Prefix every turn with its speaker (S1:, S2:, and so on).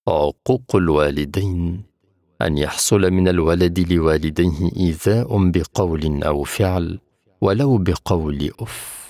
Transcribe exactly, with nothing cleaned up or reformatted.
S1: عقوق الوالدين أن يحصل من الولد لوالديه إيذاء بقول أو فعل، ولو بقول أف.